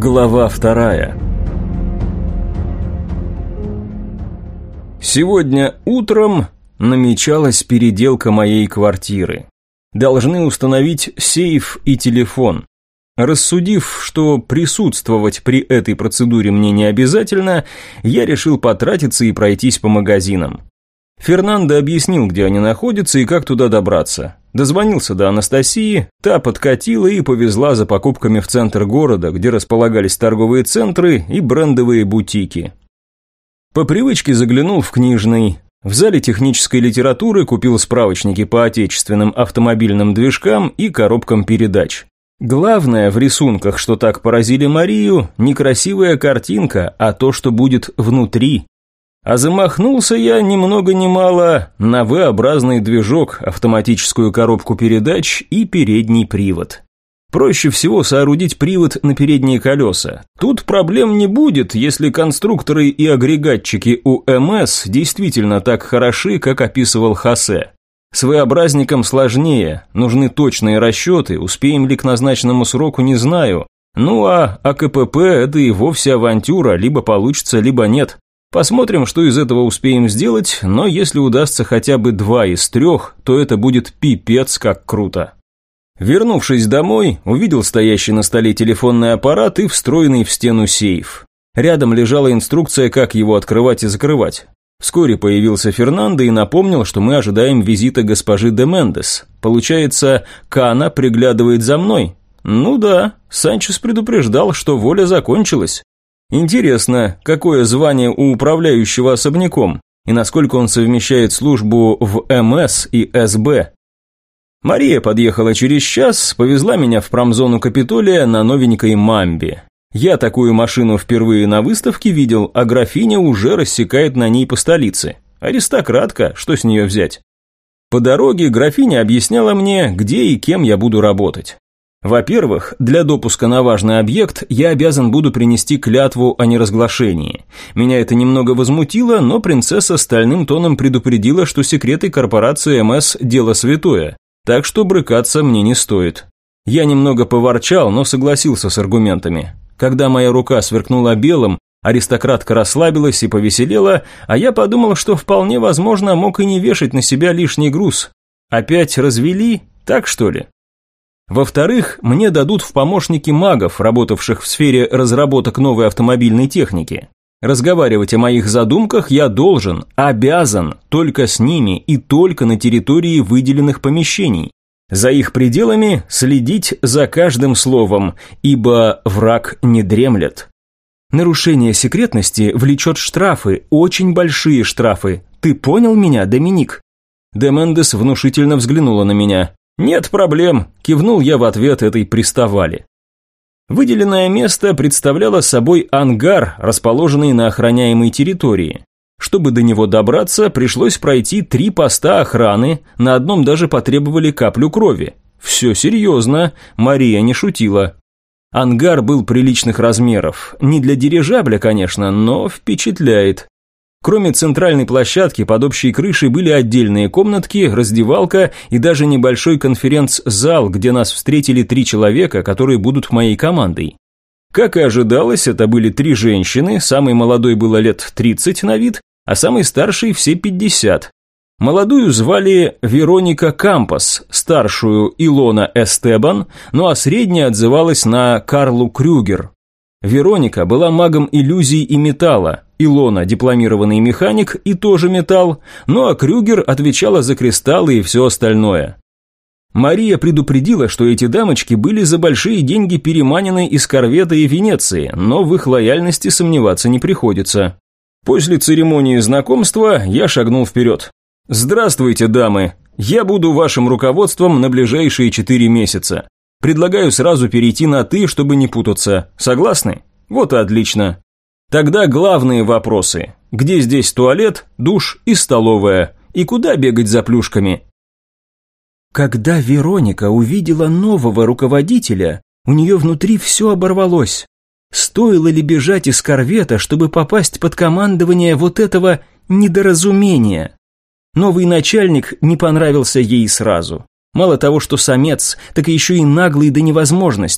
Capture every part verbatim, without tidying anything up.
Глава вторая. Сегодня утром намечалась переделка моей квартиры. Должны установить сейф и телефон. Рассудив, что присутствовать при этой процедуре мне не обязательно, я решил потратиться и пройтись по магазинам. Фернандо объяснил, где они находятся и как туда добраться. Дозвонился до Анастасии, та подкатила и повезла за покупками в центр города, где располагались торговые центры и брендовые бутики. По привычке заглянул в книжный. В зале технической литературы купил справочники по отечественным автомобильным движкам и коробкам передач. Главное в рисунках, что так поразили Марию, не красивая картинка, а то, что будет внутри. А замахнулся я ни много ни мало на V-образный движок, автоматическую коробку передач и передний привод. Проще всего соорудить привод на передние колеса. Тут проблем не будет, если конструкторы и агрегатчики у эм эс действительно так хороши, как описывал Хосе. С V-образником сложнее, нужны точные расчеты, успеем ли к назначенному сроку, не знаю. Ну а АКПП – это и вовсе авантюра, либо получится, либо нет. Посмотрим, что из этого успеем сделать, но если удастся хотя бы два из трех, то это будет пипец как круто. Вернувшись домой, увидел стоящий на столе телефонный аппарат и встроенный в стену сейф. Рядом лежала инструкция, как его открывать и закрывать. Вскоре появился Фернандо и напомнил, что мы ожидаем визита госпожи де Мендес. Получается, Кана приглядывает за мной? Ну да, Санчес предупреждал, что воля закончилась. Интересно, какое звание у управляющего особняком, и насколько он совмещает службу в эм эс и эс бэ. Мария подъехала через час, повезла меня в промзону Капитолия на новенькой Мамбе. Я такую машину впервые на выставке видел, а графиня уже рассекает на ней по столице. Аристократка, что с нее взять? По дороге графиня объясняла мне, где и кем я буду работать. Во-первых, для допуска на важный объект я обязан буду принести клятву о неразглашении. Меня это немного возмутило, но принцесса стальным тоном предупредила, что секреты корпорации эм эс – дело святое, так что брыкаться мне не стоит. Я немного поворчал, но согласился с аргументами. Когда моя рука сверкнула белым, аристократка расслабилась и повеселела, а я подумал, что вполне возможно мог и не вешать на себя лишний груз. Опять развели? Так что ли? Во-вторых, мне дадут в помощники магов, работавших в сфере разработок новой автомобильной техники. Разговаривать о моих задумках я должен, обязан, только с ними и только на территории выделенных помещений. За их пределами следить за каждым словом, ибо враг не дремлет. Нарушение секретности влечет штрафы, очень большие штрафы. Ты понял меня, Доминик? де Мендес внушительно взглянула на меня. «Нет проблем», – кивнул я в ответ этой приставали. Выделенное место представляло собой ангар, расположенный на охраняемой территории. Чтобы до него добраться, пришлось пройти три поста охраны, на одном даже потребовали каплю крови. Все серьезно, Мария не шутила. Ангар был приличных размеров, не для дирижабля, конечно, но впечатляет. Кроме центральной площадки, под общей крышей были отдельные комнатки, раздевалка и даже небольшой конференц-зал, где нас встретили три человека, которые будут моей командой. Как и ожидалось, это были три женщины, самой молодой было лет тридцать на вид, а самой старшей все пятьдесят. Молодую звали Вероника Кампос, старшую Илона Эстебан, ну а средняя отзывалась на Карлу Крюгер. Вероника была магом иллюзий и металла, Илона – дипломированный механик и тоже металл, ну а Крюгер отвечала за кристаллы и все остальное. Мария предупредила, что эти дамочки были за большие деньги переманены из Корвета и Венеции, но в их лояльности сомневаться не приходится. После церемонии знакомства я шагнул вперед. «Здравствуйте, дамы! Я буду вашим руководством на ближайшие четыре месяца. Предлагаю сразу перейти на «ты», чтобы не путаться. Согласны? Вот и отлично. Тогда главные вопросы. Где здесь туалет, душ и столовая? И куда бегать за плюшками?» Когда Вероника увидела нового руководителя, у нее внутри все оборвалось. Стоило ли бежать из корвета, чтобы попасть под командование вот этого недоразумения? Новый начальник не понравился ей сразу. Мало того, что самец, так еще и наглый до невозможности.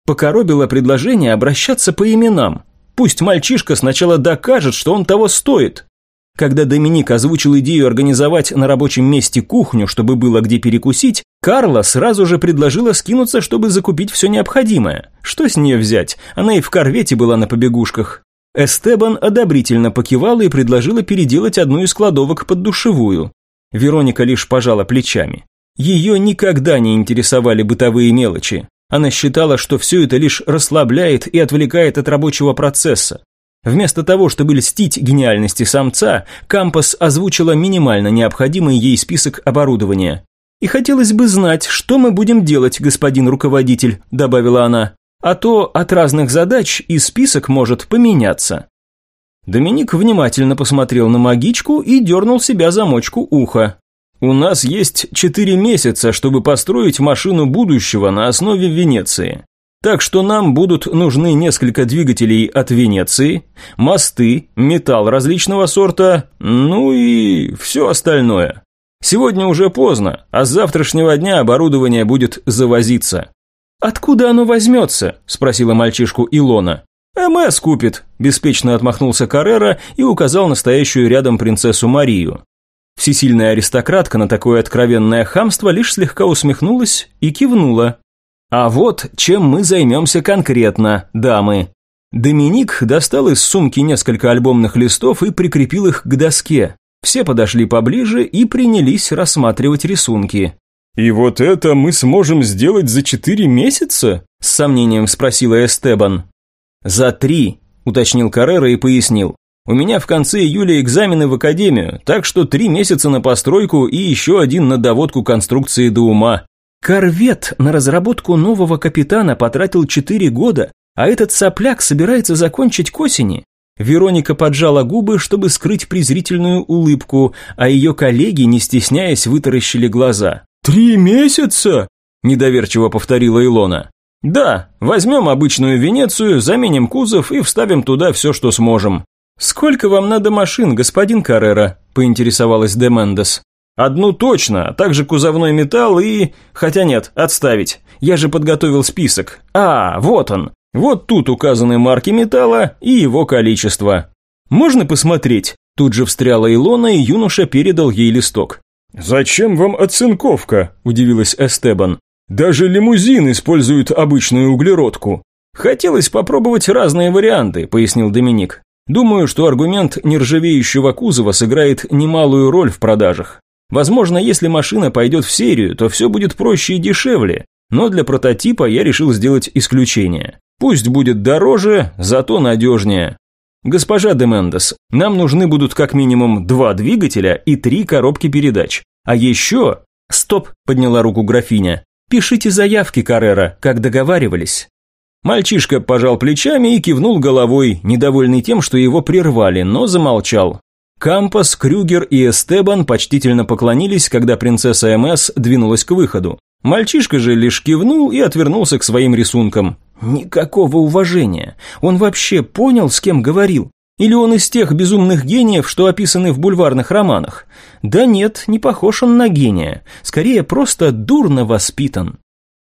Покоробило предложение обращаться по именам. Пусть мальчишка сначала докажет, что он того стоит. Когда Доминик озвучил идею организовать на рабочем месте кухню, чтобы было где перекусить, Карла сразу же предложила скинуться, чтобы закупить все необходимое. Что с нее взять? Она и в корвете была на побегушках. Эстебан одобрительно покивала и предложила переделать одну из кладовок под душевую. Вероника лишь пожала плечами. Ее никогда не интересовали бытовые мелочи. Она считала, что все это лишь расслабляет и отвлекает от рабочего процесса. Вместо того, чтобы льстить гениальности самца, Кампос озвучила минимально необходимый ей список оборудования. «И хотелось бы знать, что мы будем делать, господин руководитель», – добавила она. «А то от разных задач и список может поменяться». Доминик внимательно посмотрел на магичку и дернул себя за мочку уха. «У нас есть четыре месяца, чтобы построить машину будущего на основе Венеции. Так что нам будут нужны несколько двигателей от Венеции, мосты, металл различного сорта, ну и все остальное. Сегодня уже поздно, а с завтрашнего дня оборудование будет завозиться». «Откуда оно возьмется?» – спросила мальчишку Илона. «МС купит», – беспечно отмахнулся Каррера и указал на стоящую рядом принцессу Марию. Всесильная аристократка на такое откровенное хамство лишь слегка усмехнулась и кивнула. «А вот чем мы займемся конкретно, дамы». Доминик достал из сумки несколько альбомных листов и прикрепил их к доске. Все подошли поближе и принялись рассматривать рисунки. «И вот это мы сможем сделать за четыре месяца?» – с сомнением спросила Эстебан. «За три», – уточнил Каррера и пояснил. «У меня в конце июля экзамены в академию, так что три месяца на постройку и еще один на доводку конструкции до ума». Корвет на разработку нового капитана потратил четыре года, а этот сопляк собирается закончить к осени. Вероника поджала губы, чтобы скрыть презрительную улыбку, а ее коллеги, не стесняясь, вытаращили глаза. «Три месяца?» – недоверчиво повторила Илона. «Да, возьмем обычную Венецию, заменим кузов и вставим туда все, что сможем». «Сколько вам надо машин, господин Каррера?» – поинтересовалась де Мендес. «Одну точно, а также кузовной металл и... Хотя нет, отставить. Я же подготовил список. А, вот он. Вот тут указаны марки металла и его количество». «Можно посмотреть?» Тут же встряла Илона, и юноша передал ей листок. «Зачем вам оцинковка?» – удивилась Эстебан. «Даже лимузин использует обычную углеродку». «Хотелось попробовать разные варианты», – пояснил Доминик. «Думаю, что аргумент нержавеющего кузова сыграет немалую роль в продажах. Возможно, если машина пойдет в серию, то все будет проще и дешевле, но для прототипа я решил сделать исключение. Пусть будет дороже, зато надежнее. Госпожа де Мендес, нам нужны будут как минимум два двигателя и три коробки передач. А еще...» «Стоп», – подняла руку графиня. «Пишите заявки, Каррера, как договаривались». Мальчишка пожал плечами и кивнул головой, недовольный тем, что его прервали, но замолчал. Кампос, Крюгер и Эстебан почтительно поклонились, когда принцесса МС двинулась к выходу. Мальчишка же лишь кивнул и отвернулся к своим рисункам. Никакого уважения. Он вообще понял, с кем говорил? Или он из тех безумных гениев, что описаны в бульварных романах? Да нет, не похож он на гения. Скорее, просто дурно воспитан.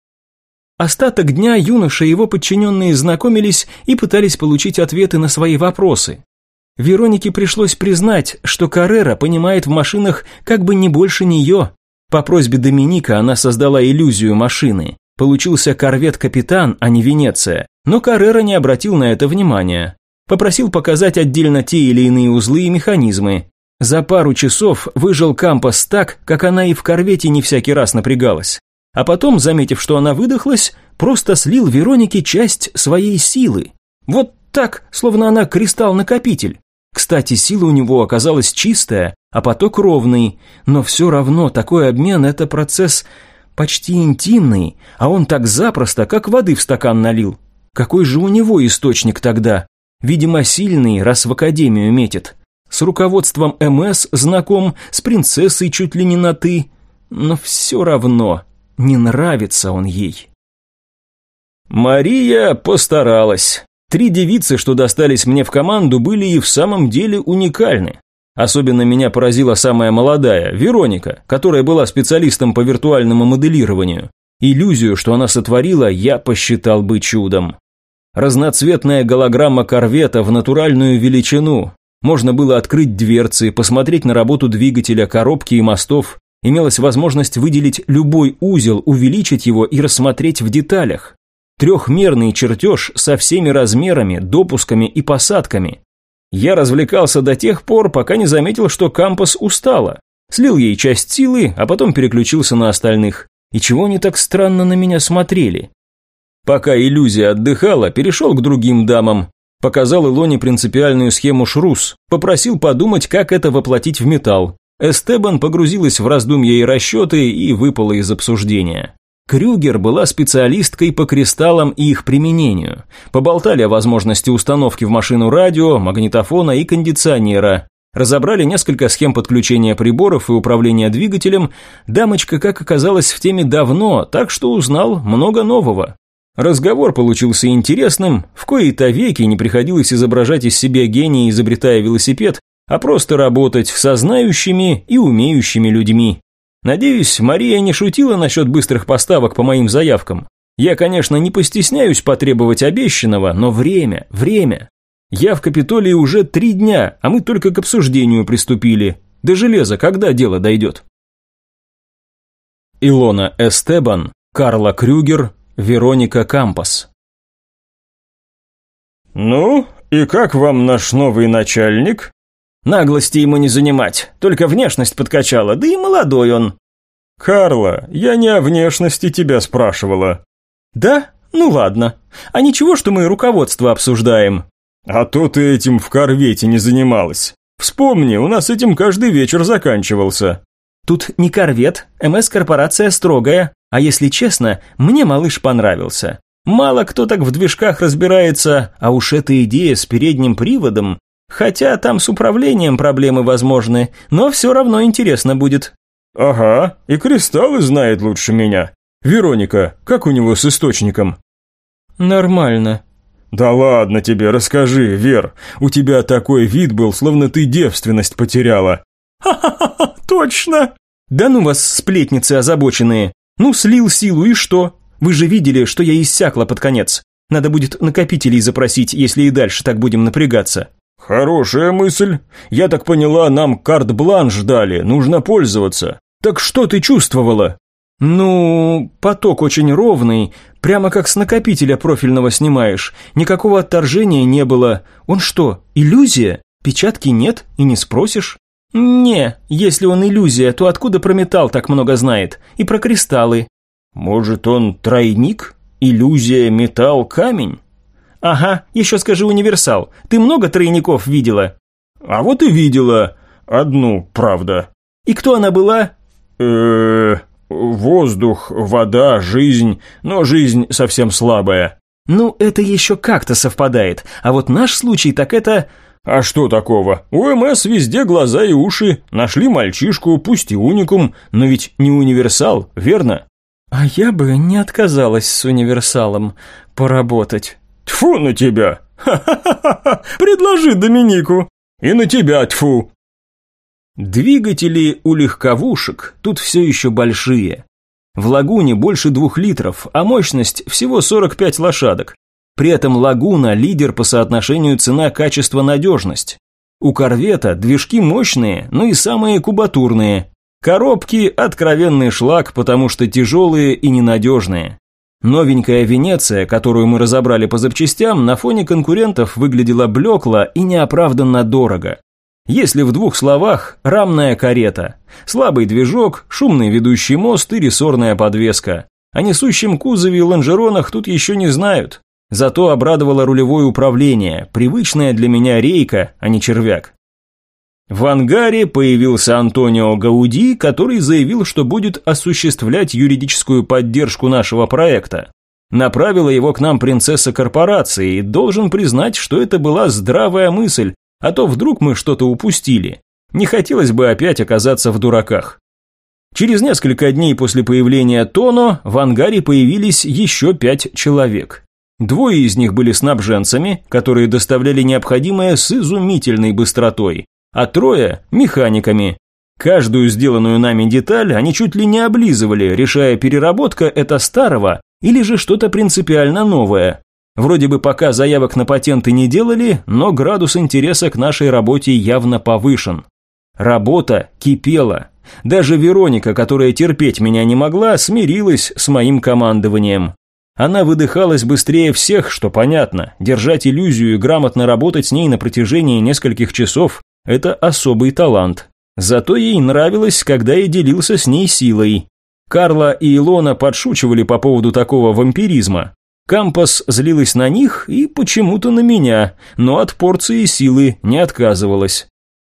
Остаток дня юноша и его подчиненные знакомились и пытались получить ответы на свои вопросы. Веронике пришлось признать, что Каррера понимает в машинах как бы не больше нее. По просьбе Доминика она создала иллюзию машины. Получился корвет-капитан, а не Венеция, но Каррера не обратил на это внимания. Попросил показать отдельно те или иные узлы и механизмы. За пару часов выжил Кампос так, как она и в корвете не всякий раз напрягалась. А потом, заметив, что она выдохлась, просто слил Веронике часть своей силы. Вот так, словно она кристалл-накопитель. Кстати, сила у него оказалась чистая, а поток ровный, но все равно такой обмен – это процесс почти интимный, а он так запросто, как воды в стакан налил. Какой же у него источник тогда? Видимо, сильный, раз в академию метит. С руководством МС знаком, с принцессой чуть ли не на «ты», но все равно не нравится он ей. Мария постаралась. Три девицы, что достались мне в команду, были и в самом деле уникальны. Особенно меня поразила самая молодая, Вероника, которая была специалистом по виртуальному моделированию. Иллюзию, что она сотворила, я посчитал бы чудом. Разноцветная голограмма корвета в натуральную величину. Можно было открыть дверцы, посмотреть на работу двигателя, коробки и мостов. Имелась возможность выделить любой узел, увеличить его и рассмотреть в деталях. Трехмерный чертеж со всеми размерами, допусками и посадками. Я развлекался до тех пор, пока не заметил, что Кампас устала. Слил ей часть силы, а потом переключился на остальных. И чего они так странно на меня смотрели? Пока иллюзия отдыхала, перешел к другим дамам. Показал Илоне принципиальную схему Шрус, попросил подумать, как это воплотить в металл. Эстебан погрузилась в раздумья и расчеты и выпала из обсуждения. Крюгер была специалисткой по кристаллам и их применению. Поболтали о возможности установки в машину радио, магнитофона и кондиционера. Разобрали несколько схем подключения приборов и управления двигателем. Дамочка, как оказалось, в теме давно, так что узнал много нового. Разговор получился интересным, в кои-то веки не приходилось изображать из себя гения, изобретая велосипед, а просто работать со знающими и умеющими людьми. Надеюсь, Мария не шутила насчет быстрых поставок по моим заявкам. Я, конечно, не постесняюсь потребовать обещанного, но время, время. Я в Капитолии уже три дня, а мы только к обсуждению приступили. До железа когда дело дойдет? Илона Эстебан, Карла Крюгер, Вероника Кампас. «Ну, и как вам наш новый начальник?» «Наглости ему не занимать, только внешность подкачала, да и молодой он». «Карла, я не о внешности тебя спрашивала». «Да? Ну ладно. А ничего, что мы руководство обсуждаем?» «А то ты этим в корвете не занималась. Вспомни, у нас этим каждый вечер заканчивался». «Тут не корвет, эм эс-корпорация строгая, а если честно, мне малыш понравился. Мало кто так в движках разбирается, а уж эта идея с передним приводом, хотя там с управлением проблемы возможны, но все равно интересно будет». «Ага, и кристаллы знает лучше меня. Вероника, как у него с источником?» «Нормально». «Да ладно тебе, расскажи, Вер, у тебя такой вид был, словно ты девственность потеряла». «Ха-ха-ха, точно!» «Да ну вас, сплетницы озабоченные! Ну, слил силу, и что? Вы же видели, что я иссякла под конец. Надо будет накопителей запросить, если и дальше так будем напрягаться». «Хорошая мысль. Я так поняла, нам карт-бланш дали, нужно пользоваться. Так что ты чувствовала?» «Ну, поток очень ровный, прямо как с накопителя профильного снимаешь. Никакого отторжения не было. Он что, иллюзия? Печатки нет и не спросишь?» «Не, если он иллюзия, то откуда про металл так много знает? И про кристаллы?» «Может, он тройник? Иллюзия, металл, камень?» «Ага, еще скажи универсал. Ты много тройников видела?» «А вот и видела. Одну, правда». «И кто она была?» э воздух, вода, жизнь, но жизнь совсем слабая». «Ну, это еще как-то совпадает, а вот наш случай так это...» «А что такого? У эм эс везде глаза и уши. Нашли мальчишку, пусть и уникум, но ведь не универсал, верно?» «А я бы не отказалась с универсалом поработать». «Тьфу на тебя! Ха-ха-ха! Предложи Доминику! И на тебя тьфу!» Двигатели у легковушек тут все еще большие. В лагуне больше двух литров, а мощность всего сорок пять лошадок. При этом лагуна – лидер по соотношению цена-качество-надежность. У корвета движки мощные, но и самые кубатурные. Коробки – откровенный шлак, потому что тяжелые и ненадежные. Новенькая Венеция, которую мы разобрали по запчастям, на фоне конкурентов выглядела блекло и неоправданно дорого. Если в двух словах, рамная карета. Слабый движок, шумный ведущий мост и рессорная подвеска. О несущем кузове и лонжеронах тут еще не знают. Зато обрадовало рулевое управление, привычная для меня рейка, а не червяк. В ангаре появился Антонио Гауди, который заявил, что будет осуществлять юридическую поддержку нашего проекта. Направила его к нам принцесса корпорации, и должен признать, что это была здравая мысль, а то вдруг мы что-то упустили. Не хотелось бы опять оказаться в дураках. Через несколько дней после появления Тоно в ангаре появились еще пять человек. Двое из них были снабженцами, которые доставляли необходимое с изумительной быстротой, а трое – механиками. Каждую сделанную нами деталь они чуть ли не облизывали, решая, переработка это старого или же что-то принципиально новое. Вроде бы пока заявок на патенты не делали, но градус интереса к нашей работе явно повышен. Работа кипела. Даже Вероника, которая терпеть меня не могла, смирилась с моим командованием. Она выдыхалась быстрее всех, что понятно. Держать иллюзию и грамотно работать с ней на протяжении нескольких часов – это особый талант. Зато ей нравилось, когда я делился с ней силой. Карла и Илона подшучивали по поводу такого вампиризма. Кампас злилась на них и почему-то на меня, но от порции силы не отказывалась.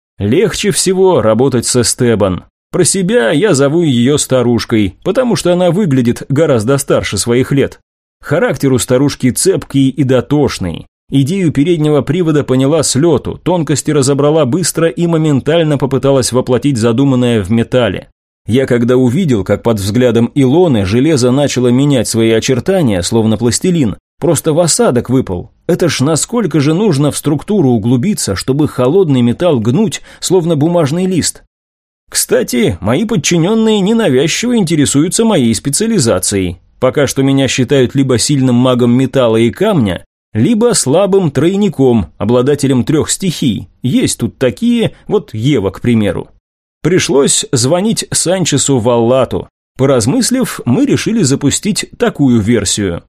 Легче всего работать со Эстебан. Про себя я зову ее старушкой, потому что она выглядит гораздо старше своих лет. Характер у старушки цепкий и дотошный. Идею переднего привода поняла с лету, тонкости разобрала быстро и моментально попыталась воплотить задуманное в металле. Я когда увидел, как под взглядом Илоны железо начало менять свои очертания, словно пластилин, просто в осадок выпал. Это ж насколько же нужно в структуру углубиться, чтобы холодный металл гнуть, словно бумажный лист. Кстати, мои подчиненные ненавязчиво интересуются моей специализацией. Пока что меня считают либо сильным магом металла и камня, либо слабым тройником, обладателем трех стихий. Есть тут такие, вот Ева, к примеру. Пришлось звонить Санчесу Валлату. Поразмыслив, мы решили запустить такую версию.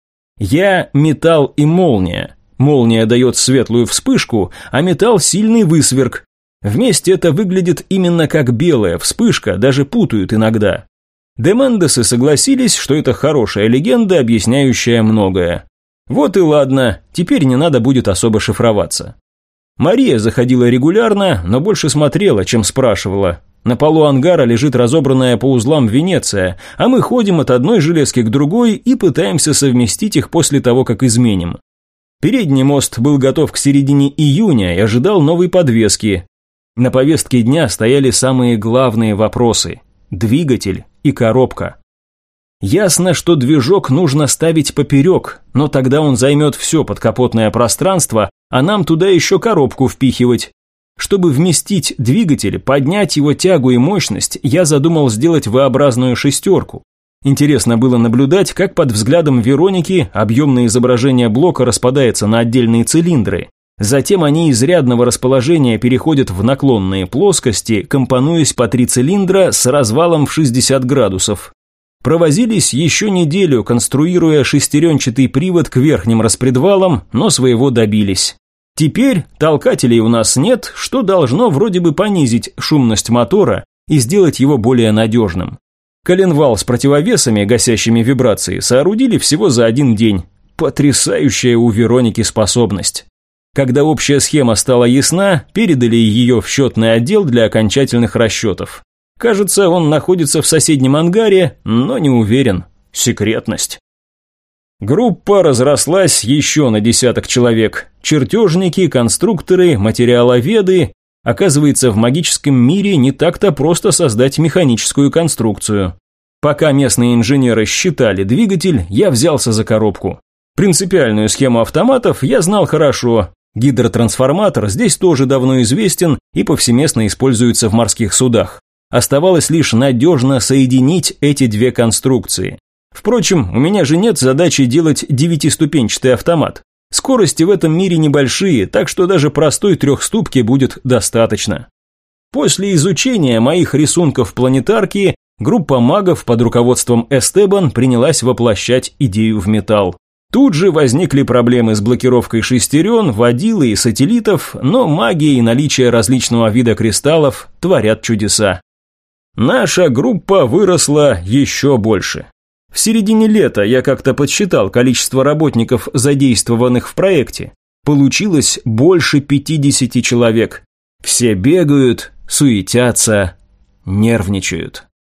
Я металл и молния. Молния дает светлую вспышку, а металл сильный высверк. Вместе это выглядит именно как белая вспышка, даже путают иногда. Демендесы согласились, что это хорошая легенда, объясняющая многое. Вот и ладно, теперь не надо будет особо шифроваться. Мария заходила регулярно, но больше смотрела, чем спрашивала. На полу ангара лежит разобранная по узлам Венеция, а мы ходим от одной железки к другой и пытаемся совместить их после того, как изменим. Передний мост был готов к середине июня и ожидал новой подвески. На повестке дня стояли самые главные вопросы – двигатель и коробка. Ясно, что движок нужно ставить поперек, но тогда он займет все подкапотное пространство, а нам туда еще коробку впихивать. Чтобы вместить двигатель, поднять его тягу и мощность, я задумал сделать V-образную шестерку. Интересно было наблюдать, как под взглядом Вероники объемное изображение блока распадается на отдельные цилиндры. Затем они изрядного расположения переходят в наклонные плоскости, компонуясь по три цилиндра с развалом в шестьдесят градусов. Провозились еще неделю, конструируя шестеренчатый привод к верхним распредвалам, но своего добились. Теперь толкателей у нас нет, что должно вроде бы понизить шумность мотора и сделать его более надежным. Коленвал с противовесами, гасящими вибрации, соорудили всего за один день. Потрясающая у Вероники способность. Когда общая схема стала ясна, передали ее в счетный отдел для окончательных расчетов. Кажется, он находится в соседнем ангаре, но не уверен. Секретность. Группа разрослась еще на десяток человек. Чертежники, конструкторы, материаловеды. Оказывается, в магическом мире не так-то просто создать механическую конструкцию. Пока местные инженеры считали двигатель, я взялся за коробку. Принципиальную схему автоматов я знал хорошо. Гидротрансформатор здесь тоже давно известен и повсеместно используется в морских судах. Оставалось лишь надежно соединить эти две конструкции. Впрочем, у меня же нет задачи делать девятиступенчатый автомат. Скорости в этом мире небольшие, так что даже простой трехступки будет достаточно. После изучения моих рисунков планетарки, группа магов под руководством Эстебан принялась воплощать идею в металл. Тут же возникли проблемы с блокировкой шестерен, водилы и сателлитов, но магия и наличие различного вида кристаллов творят чудеса. Наша группа выросла еще больше. В середине лета я как-то подсчитал количество работников, задействованных в проекте. Получилось больше пятидесяти человек. Все бегают, суетятся, нервничают.